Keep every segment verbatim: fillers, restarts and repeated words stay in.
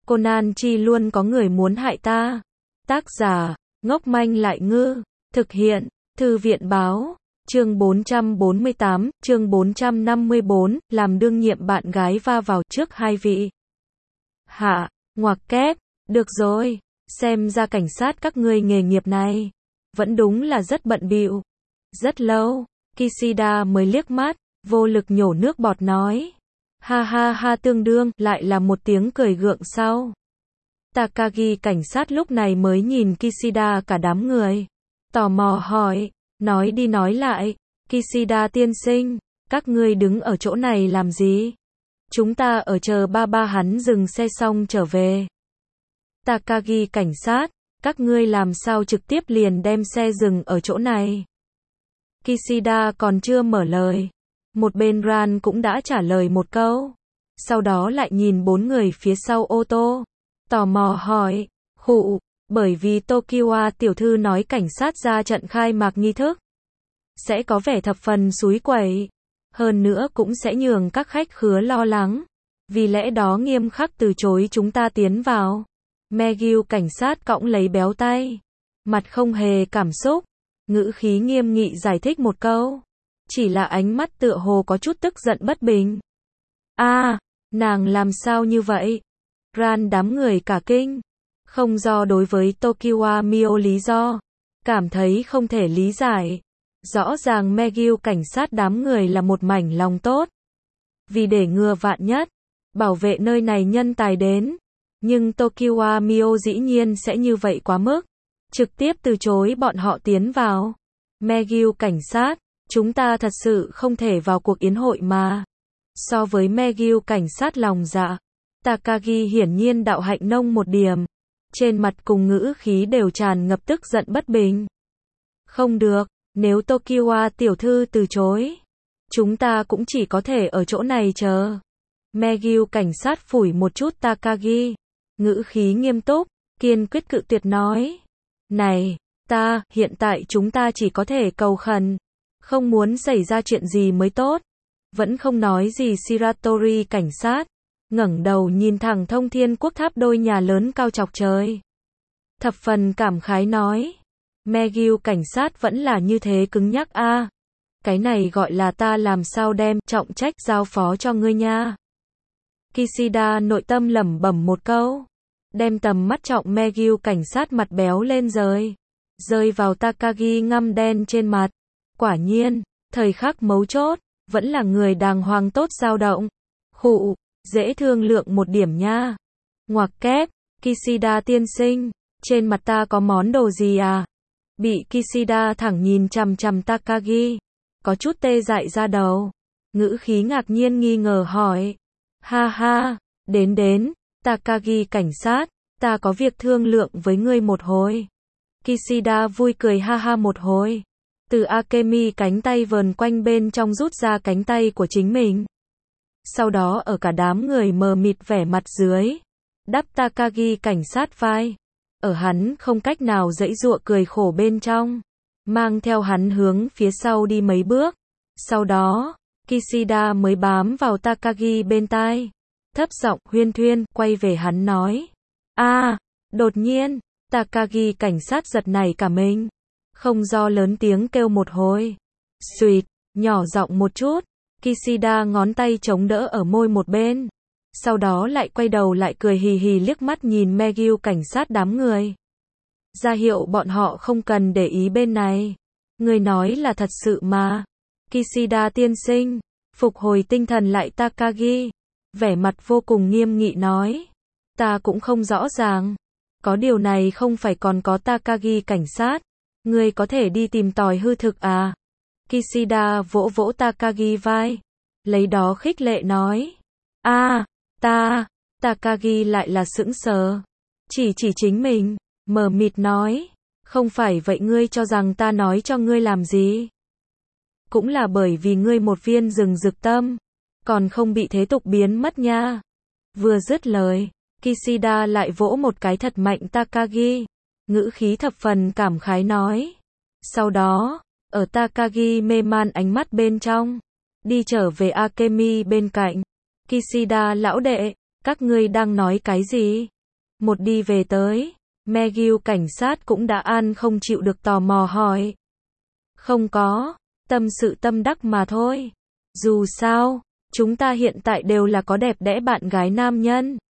Conan chi luôn có người muốn hại ta. Tác giả, ngốc manh lại ngư. Thực hiện, Thư viện báo. Chương bốn trăm bốn mươi tám, chương bốn trăm năm mươi bốn, làm đương nhiệm bạn gái va vào trước hai vị. Hạ, ngoặc kép, được rồi, xem ra cảnh sát các ngươi nghề nghiệp này vẫn đúng là rất bận bịu. Rất lâu, Kishida mới liếc mắt, vô lực nhổ nước bọt nói. Ha ha ha, tương đương, lại là một tiếng cười gượng sau. Takagi cảnh sát lúc này mới nhìn Kishida cả đám người. Tò mò hỏi, nói đi nói lại, Kishida tiên sinh, các ngươi đứng ở chỗ này làm gì? Chúng ta ở chờ ba ba hắn dừng xe xong trở về. Takagi cảnh sát, các ngươi làm sao trực tiếp liền đem xe dừng ở chỗ này? Kishida còn chưa mở lời. Một bên Ran cũng đã trả lời một câu. Sau đó lại nhìn bốn người phía sau ô tô. Tò mò hỏi, khụ, bởi vì Tokiwa tiểu thư nói cảnh sát ra trận khai mạc nghi thức sẽ có vẻ thập phần xúi quẩy. Hơn nữa cũng sẽ nhường các khách khứa lo lắng. Vì lẽ đó nghiêm khắc từ chối chúng ta tiến vào. Megyu cảnh sát cõng lấy béo tay. Mặt không hề cảm xúc. Ngữ khí nghiêm nghị giải thích một câu. Chỉ là ánh mắt tựa hồ có chút tức giận bất bình. A, à, nàng làm sao như vậy? Ran đám người cả kinh. Không do đối với Tokiwa Mio lý do. Cảm thấy không thể lý giải. Rõ ràng Megyu cảnh sát đám người là một mảnh lòng tốt. Vì để ngừa vạn nhất, bảo vệ nơi này nhân tài đến. Nhưng Tokiwa Mio dĩ nhiên sẽ như vậy quá mức. Trực tiếp từ chối bọn họ tiến vào. Megyu cảnh sát, chúng ta thật sự không thể vào cuộc yến hội mà. So với Megyu cảnh sát lòng dạ, Takagi hiển nhiên đạo hạnh nông một điểm. Trên mặt cùng ngữ khí đều tràn ngập tức giận bất bình. Không được, nếu Tokiwa tiểu thư từ chối, chúng ta cũng chỉ có thể ở chỗ này chờ. Megyu cảnh sát phủi một chút Takagi. Ngữ khí nghiêm túc, kiên quyết cự tuyệt nói. Này, ta, hiện tại chúng ta chỉ có thể cầu khẩn. Không muốn xảy ra chuyện gì mới tốt. Vẫn không nói gì Shiratori cảnh sát. Ngẩng đầu nhìn thẳng Thông Thiên Quốc tháp đôi nhà lớn cao chọc trời. Thập phần cảm khái nói. Megyu cảnh sát vẫn là như thế cứng nhắc a. À, cái này gọi là ta làm sao đem trọng trách giao phó cho ngươi nha. Kishida nội tâm lẩm bẩm một câu. Đem tầm mắt trọng Megyu cảnh sát mặt béo lên rời. Rơi vào Takagi ngăm đen trên mặt. Quả nhiên, thời khắc mấu chốt, vẫn là người đàng hoàng tốt dao động. Khụ, dễ thương lượng một điểm nha. Ngoặc kép, Kishida tiên sinh, trên mặt ta có món đồ gì à? Bị Kishida thẳng nhìn chằm chằm Takagi. Có chút tê dại ra đầu. Ngữ khí ngạc nhiên nghi ngờ hỏi. Ha ha, đến đến, Takagi cảnh sát, ta có việc thương lượng với ngươi một hồi. Kishida vui cười ha ha một hồi. Từ Akemi cánh tay vờn quanh bên trong rút ra cánh tay của chính mình. Sau đó ở cả đám người mờ mịt vẻ mặt dưới. Đắp Takagi cảnh sát vai. Ở hắn không cách nào giãy giụa cười khổ bên trong. Mang theo hắn hướng phía sau đi mấy bước. Sau đó, Kishida mới bám vào Takagi bên tai. Thấp giọng huyên thuyên, quay về hắn nói. A, à, đột nhiên, Takagi cảnh sát giật nảy cả mình. Không do lớn tiếng kêu một hồi. Xuyệt, nhỏ giọng một chút. Kishida ngón tay chống đỡ ở môi một bên. Sau đó lại quay đầu lại cười hì hì liếc mắt nhìn Megyu cảnh sát đám người. Ra hiệu bọn họ không cần để ý bên này. Người nói là thật sự mà. Kishida tiên sinh, phục hồi tinh thần lại Takagi. Vẻ mặt vô cùng nghiêm nghị nói. Ta cũng không rõ ràng. Có điều này không phải còn có Takagi cảnh sát. Ngươi có thể đi tìm tòi hư thực à? Kishida vỗ vỗ Takagi vai. Lấy đó khích lệ nói. A, à, ta, Takagi lại là sững sờ. Chỉ chỉ chính mình, mờ mịt nói. Không phải vậy ngươi cho rằng ta nói cho ngươi làm gì? Cũng là bởi vì ngươi một viên rừng rực tâm. Còn không bị thế tục biến mất nha. Vừa dứt lời, Kishida lại vỗ một cái thật mạnh Takagi. Ngữ khí thập phần cảm khái nói. Sau đó, ở Takagi mê man ánh mắt bên trong, đi trở về Akemi bên cạnh. Kishida lão đệ, các ngươi đang nói cái gì? Một đi về tới, McGill cảnh sát cũng đã ăn không chịu được tò mò hỏi. Không có, tâm sự tâm đắc mà thôi. Dù sao, chúng ta hiện tại đều là có đẹp đẽ bạn gái nam nhân.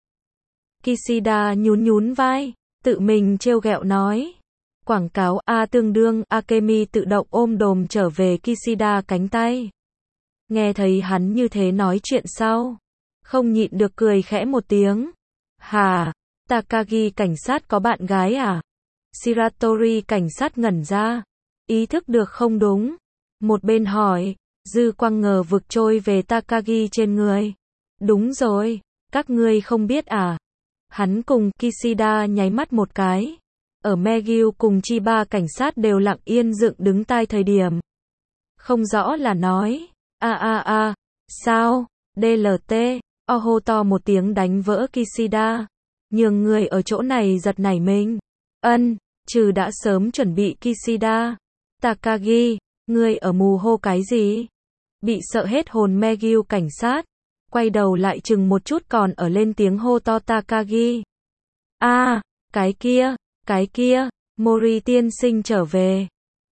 Kishida nhún nhún vai, tự mình trêu ghẹo nói. Quảng cáo A tương đương, Akemi tự động ôm đồm trở về Kishida cánh tay. Nghe thấy hắn như thế nói chuyện sau, không nhịn được cười khẽ một tiếng. Hà, Takagi cảnh sát có bạn gái à? Shiratori cảnh sát ngẩn ra, ý thức được không đúng. Một bên hỏi, dư quang ngờ vực trôi về Takagi trên người. Đúng rồi, các ngươi không biết à? Hắn cùng Kishida nháy mắt một cái. Ở McGill cùng Chiba cảnh sát đều lặng yên dựng đứng tai thời điểm. Không rõ là nói, a a a, sao, đê lờ tê, o hô to một tiếng đánh vỡ Kishida. Nhường người ở chỗ này giật nảy mình. Ân, trừ đã sớm chuẩn bị Kishida. Takagi, ngươi ở mù hô cái gì? Bị sợ hết hồn McGill cảnh sát. Quay đầu lại chừng một chút còn ở lên tiếng hô to Takagi. A, à, cái kia, cái kia, Mori tiên sinh trở về.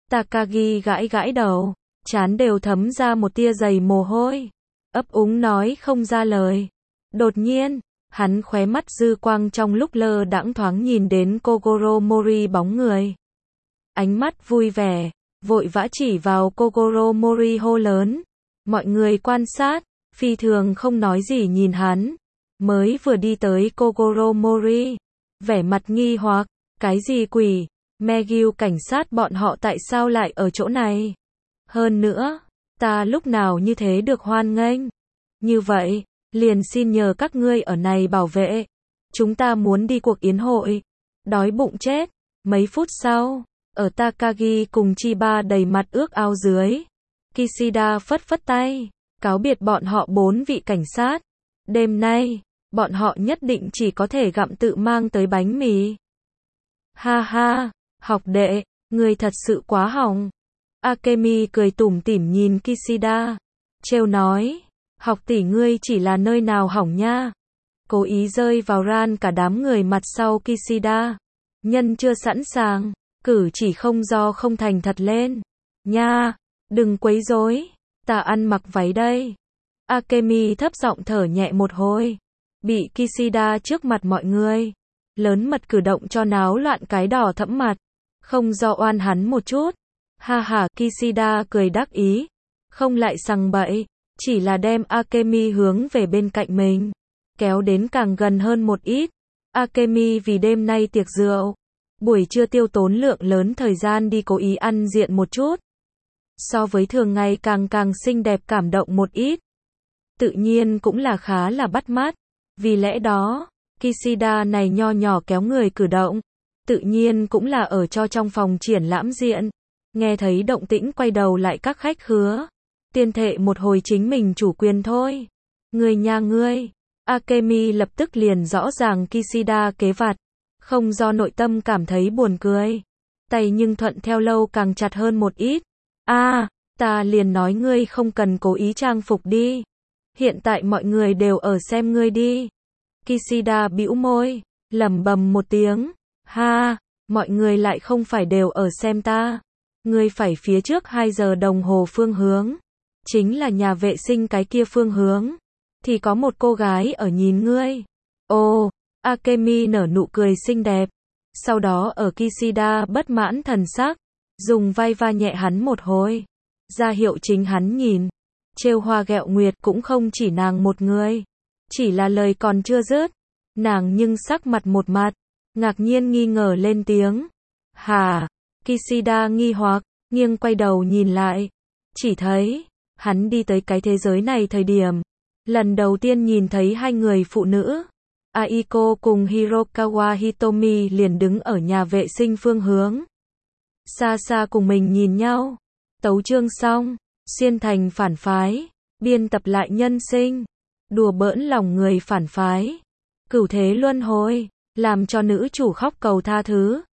Takagi gãi gãi đầu, trán đều thấm ra một tia dày mồ hôi. Ấp úng nói không ra lời. Đột nhiên, hắn khóe mắt dư quang trong lúc lơ đãng thoáng nhìn đến Kogoro Mori bóng người. Ánh mắt vui vẻ, vội vã chỉ vào Kogoro Mori hô lớn. Mọi người quan sát, phi thường không nói gì nhìn hắn. Mới vừa đi tới Kogoro Mori, vẻ mặt nghi hoặc, cái gì quỷ, McGill cảnh sát bọn họ tại sao lại ở chỗ này? Hơn nữa, ta lúc nào như thế được hoan nghênh? Như vậy, liền xin nhờ các ngươi ở này bảo vệ. Chúng ta muốn đi cuộc yến hội. Đói bụng chết. Mấy phút sau, ở Takagi cùng Chiba đầy mặt ướt áo dưới. Kishida phất phất tay, cáo biệt bọn họ bốn vị cảnh sát. Đêm nay, bọn họ nhất định chỉ có thể gặm tự mang tới bánh mì. Ha ha, học đệ, người thật sự quá hỏng. Akemi cười tủm tỉm nhìn Kishida, trêu nói, học tỷ ngươi chỉ là nơi nào hỏng nha. Cố ý rơi vào ran cả đám người mặt sau Kishida. Nhân chưa sẵn sàng, cử chỉ không do không thành thật lên. Nha, đừng quấy rối, ta ăn mặc váy đây. Akemi thấp giọng thở nhẹ một hồi. Bị Kishida trước mặt mọi người lớn mật cử động cho náo loạn cái đỏ thẫm mặt. Không do oan hắn một chút. Ha ha, Kishida cười đắc ý. Không lại sằng bậy, chỉ là đem Akemi hướng về bên cạnh mình, kéo đến càng gần hơn một ít. Akemi vì đêm nay tiệc rượu, buổi trưa tiêu tốn lượng lớn thời gian đi cố ý ăn diện một chút. So với thường ngày càng càng xinh đẹp cảm động một ít. Tự nhiên cũng là khá là bắt mắt. Vì lẽ đó, Kishida này nho nhỏ kéo người cử động, tự nhiên cũng là ở cho trong phòng triển lãm diện. Nghe thấy động tĩnh quay đầu lại các khách khứa. Tiên thệ một hồi chính mình chủ quyền thôi. Người nhà ngươi. Akemi lập tức liền rõ ràng Kishida kế vặt. Không do nội tâm cảm thấy buồn cười. Tay nhưng thuận theo lâu càng chặt hơn một ít. A, à, ta liền nói ngươi không cần cố ý trang phục đi. Hiện tại mọi người đều ở xem ngươi đi. Kishida bĩu môi, lẩm bẩm một tiếng. Ha, mọi người lại không phải đều ở xem ta. Ngươi phải phía trước hai giờ đồng hồ phương hướng. Chính là nhà vệ sinh cái kia phương hướng. Thì có một cô gái ở nhìn ngươi. Ồ, Akemi nở nụ cười xinh đẹp. Sau đó ở Kishida bất mãn thần sắc, dùng vai va nhẹ hắn một hồi. Ra hiệu chính hắn nhìn. Trêu hoa ghẹo nguyệt cũng không chỉ nàng một người. Chỉ là lời còn chưa dứt. Nàng nhưng sắc mặt một mặt. Ngạc nhiên nghi ngờ lên tiếng. Hả? Kishida nghi hoặc, nghiêng quay đầu nhìn lại. Chỉ thấy, hắn đi tới cái thế giới này thời điểm. Lần đầu tiên nhìn thấy hai người phụ nữ. Aiko cùng Hirokawa Hitomi liền đứng ở nhà vệ sinh phương hướng. Xa xa cùng mình nhìn nhau. Tấu chương xong, xuyên thành phản phái, biên tập lại nhân sinh, đùa bỡn lòng người phản phái, cửu thế luân hồi, làm cho nữ chủ khóc cầu tha thứ.